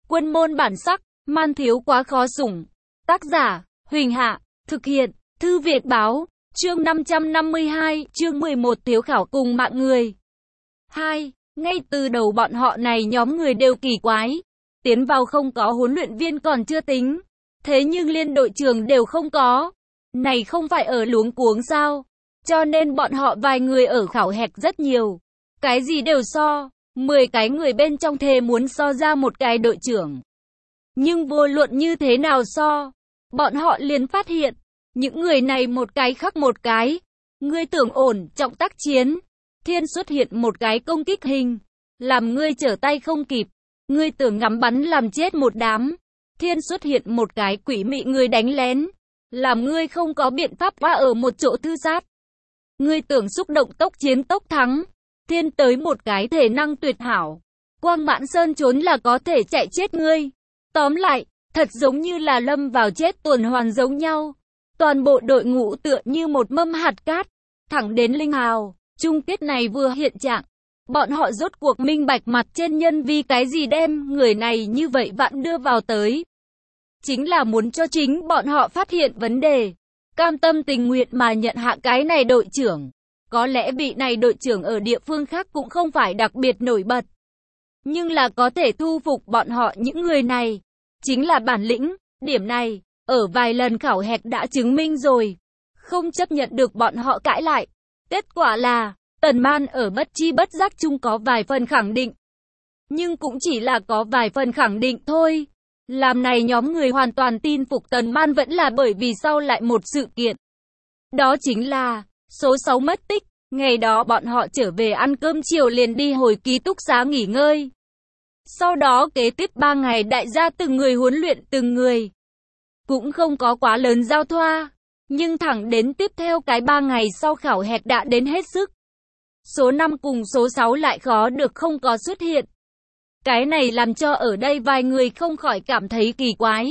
Quân môn bản sắc, man thiếu quá khó sủng. Tác giả, Huỳnh Hạ, thực hiện, Thư Viện Báo, chương 552, chương 11 thiếu khảo cùng mạng người. 2. Ngay từ đầu bọn họ này nhóm người đều kỳ quái. Tiến vào không có huấn luyện viên còn chưa tính. Thế nhưng liên đội trưởng đều không có. Này không phải ở luống cuống sao? Cho nên bọn họ vài người ở khảo hạch rất nhiều. Cái gì đều so. 10 cái người bên trong thề muốn so ra một cái đội trưởng. Nhưng vô luận như thế nào so, bọn họ liền phát hiện, những người này một cái khác một cái. Ngươi tưởng ổn trọng tác chiến, thiên xuất hiện một cái công kích hình, làm ngươi trở tay không kịp. Ngươi tưởng ngắm bắn làm chết một đám, thiên xuất hiện một cái quỷ mị người đánh lén, làm ngươi không có biện pháp qua ở một chỗ thư sát. Ngươi tưởng xúc động tốc chiến tốc thắng, thiên tới một cái thể năng tuyệt hảo, quang mãn sơn trốn là có thể chạy chết ngươi. Tóm lại, thật giống như là lâm vào chết tuần hoàn giống nhau. Toàn bộ đội ngũ tựa như một mâm hạt cát, thẳng đến linh hào. Chung kết này vừa hiện trạng, bọn họ rốt cuộc minh bạch mặt trên nhân vì cái gì đem người này như vậy vặn đưa vào tới. Chính là muốn cho chính bọn họ phát hiện vấn đề, cam tâm tình nguyện mà nhận hạ cái này đội trưởng. Có lẽ vị này đội trưởng ở địa phương khác cũng không phải đặc biệt nổi bật, nhưng là có thể thu phục bọn họ những người này, chính là bản lĩnh. Điểm này, ở vài lần khảo hạch đã chứng minh rồi, không chấp nhận được bọn họ cãi lại. Kết quả là, Tần Man ở bất chi bất giác chung có vài phần khẳng định. Nhưng cũng chỉ là có vài phần khẳng định thôi. Làm này nhóm người hoàn toàn tin phục Tần Man vẫn là bởi vì sau lại một sự kiện. Đó chính là, số 6 mất tích. Ngày đó bọn họ trở về ăn cơm chiều liền đi hồi ký túc xá nghỉ ngơi. Sau đó kế tiếp 3 ngày đại gia từng người huấn luyện từng người. Cũng không có quá lớn giao thoa. Nhưng thẳng đến tiếp theo cái 3 ngày sau khảo hạch đã đến hết sức. Số 5 cùng số 6 lại khó được không có xuất hiện. Cái này làm cho ở đây vài người không khỏi cảm thấy kỳ quái.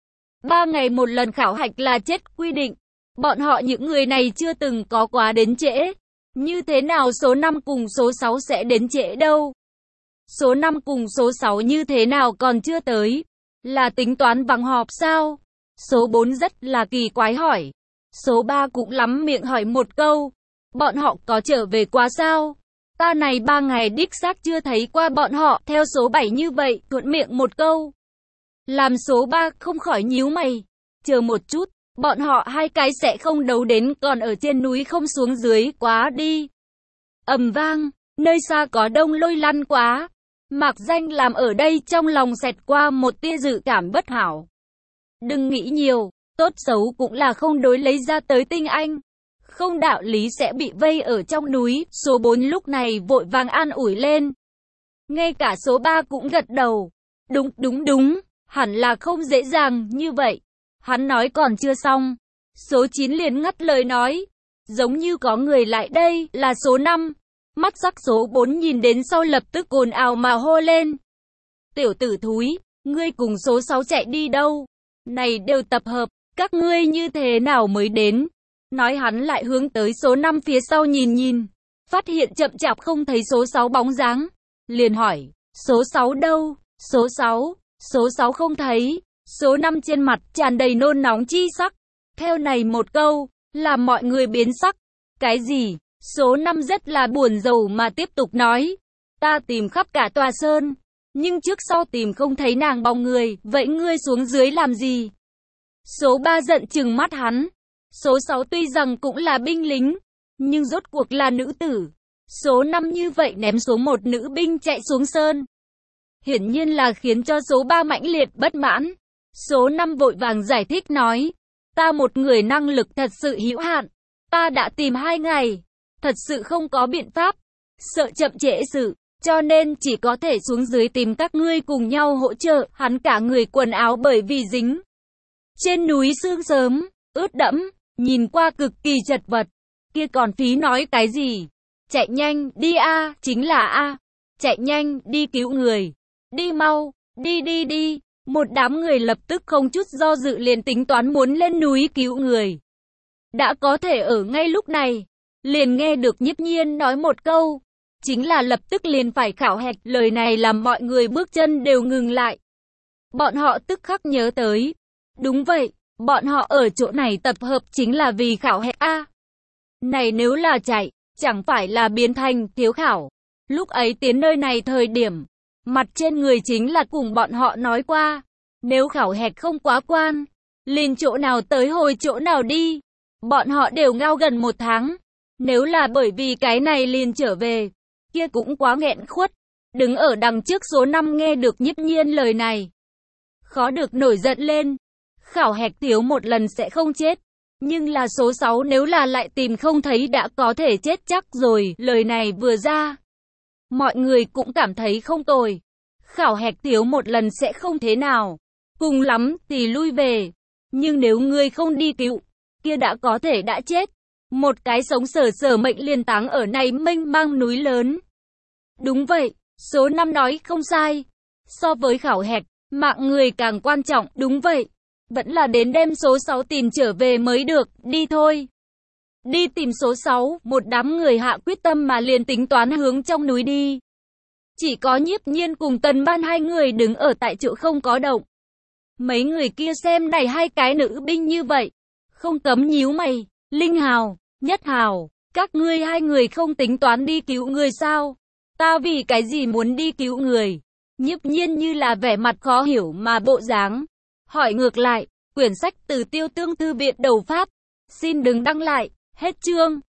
3 ngày một lần khảo hạch là chết quy định. Bọn họ những người này chưa từng có quá đến trễ. Như thế nào số 5 cùng số 6 sẽ đến trễ đâu? Số 5 cùng số 6 như thế nào còn chưa tới? Là tính toán vắng họp sao? Số 4 rất là kỳ quái hỏi. Số 3 cũng lắm miệng hỏi một câu. Bọn họ có trở về quá sao? Ta này 3 ngày đích xác chưa thấy qua bọn họ. Theo số 7 như vậy, thuận miệng một câu. Làm số 3 không khỏi nhíu mày. Chờ một chút, bọn họ hai cái sẽ không đấu đến còn ở trên núi không xuống dưới quá đi. Ầm vang, nơi xa có đông lôi lăn quá. Mạc Danh làm ở đây trong lòng xẹt qua một tia dự cảm bất hảo. Đừng nghĩ nhiều, tốt xấu cũng là không đối lấy ra tới tinh anh. Không đạo lý sẽ bị vây ở trong núi. Số 4 lúc này vội vàng an ủi lên. Ngay cả số 3 cũng gật đầu. Đúng, hẳn là không dễ dàng như vậy. Hắn nói còn chưa xong. Số 9 liền ngắt lời nói. Giống như có người lại đây, là số 5. Mắt sắc số 4 nhìn đến sau lập tức ồn ào mà hô lên. Tiểu tử thúi, ngươi cùng số 6 chạy đi đâu? Này đều tập hợp, các ngươi như thế nào mới đến? Nói hắn lại hướng tới số 5 phía sau nhìn. Phát hiện chậm chạp không thấy số 6 bóng dáng. Liền hỏi, số 6 đâu? Số 6 không thấy. Số 5 trên mặt tràn đầy nôn nóng chi sắc. Theo này một câu, làm mọi người biến sắc. Cái gì? Số 5 rất là buồn rầu mà tiếp tục nói. Ta tìm khắp cả tòa sơn, nhưng trước sau tìm không thấy nàng bóng người, vậy ngươi xuống dưới làm gì? Số 3 giận trừng mắt hắn. Số 6 tuy rằng cũng là binh lính, nhưng rốt cuộc là nữ tử. Số 5 như vậy ném xuống một nữ binh chạy xuống sơn. Hiển nhiên là khiến cho số 3 mãnh liệt bất mãn. Số 5 vội vàng giải thích nói. Ta một người năng lực thật sự hữu hạn. Ta đã tìm 2 ngày. Thật sự không có biện pháp. Sợ chậm trễ sự. Cho nên chỉ có thể xuống dưới tìm các ngươi cùng nhau hỗ trợ. Hắn cả người quần áo bởi vì dính trên núi sương sớm, ướt đẫm, nhìn qua cực kỳ chật vật. Kia còn phí nói cái gì? Chạy nhanh, đi a, chính là a. Chạy nhanh, đi cứu người. Đi mau, đi. Một đám người lập tức không chút do dự liền tính toán muốn lên núi cứu người. Đã có thể ở ngay lúc này, liền nghe được Nhiếp Nhiên nói một câu. Chính là lập tức liền phải khảo hạch. Lời này làm mọi người bước chân đều ngừng lại. Bọn họ tức khắc nhớ tới. Đúng vậy, bọn họ ở chỗ này tập hợp chính là vì khảo hạch A. Này nếu là chạy, chẳng phải là biến thành thiếu khảo. Lúc ấy tiến nơi này thời điểm, mặt trên người chính là cùng bọn họ nói qua. Nếu khảo hạch không quá quan, liền chỗ nào tới hồi chỗ nào đi. Bọn họ đều ngao gần 1 tháng. Nếu là bởi vì cái này liền trở về, kia cũng quá nghẹn khuất. Đứng ở đằng trước số 5 nghe được Nhiếp Nhiên lời này, khó được nổi giận lên. Khảo hạch thiếu một lần sẽ không chết, nhưng là số 6 nếu là lại tìm không thấy đã có thể chết chắc rồi. Lời này vừa ra, mọi người cũng cảm thấy không tồi. Khảo hạch thiếu một lần sẽ không thế nào, cùng lắm thì lui về. Nhưng nếu ngươi không đi cứu, kia đã có thể đã chết. Một cái sống sờ mệnh liền táng ở này mênh mang núi lớn. Đúng vậy, số 5 nói không sai. So với khảo hạch, mạng người càng quan trọng. Đúng vậy, vẫn là đến đem số 6 tìm trở về mới được. Đi thôi. Đi tìm số 6, một đám người hạ quyết tâm mà liền tính toán hướng trong núi đi. Chỉ có Nhiếp Nhiên cùng Tần Ban hai người đứng ở tại chỗ không có động. Mấy người kia xem này hai cái nữ binh như vậy, không cấm nhíu mày. Linh Hào, Nhất Hào, các ngươi hai người không tính toán đi cứu người sao? Ta vì cái gì muốn đi cứu người? Nhiếp Nhiên như là vẻ mặt khó hiểu mà bộ dáng. Hỏi ngược lại, quyển sách từ Tiêu Tương Thư viện đầu phát. Xin đừng đăng lại, hết chương.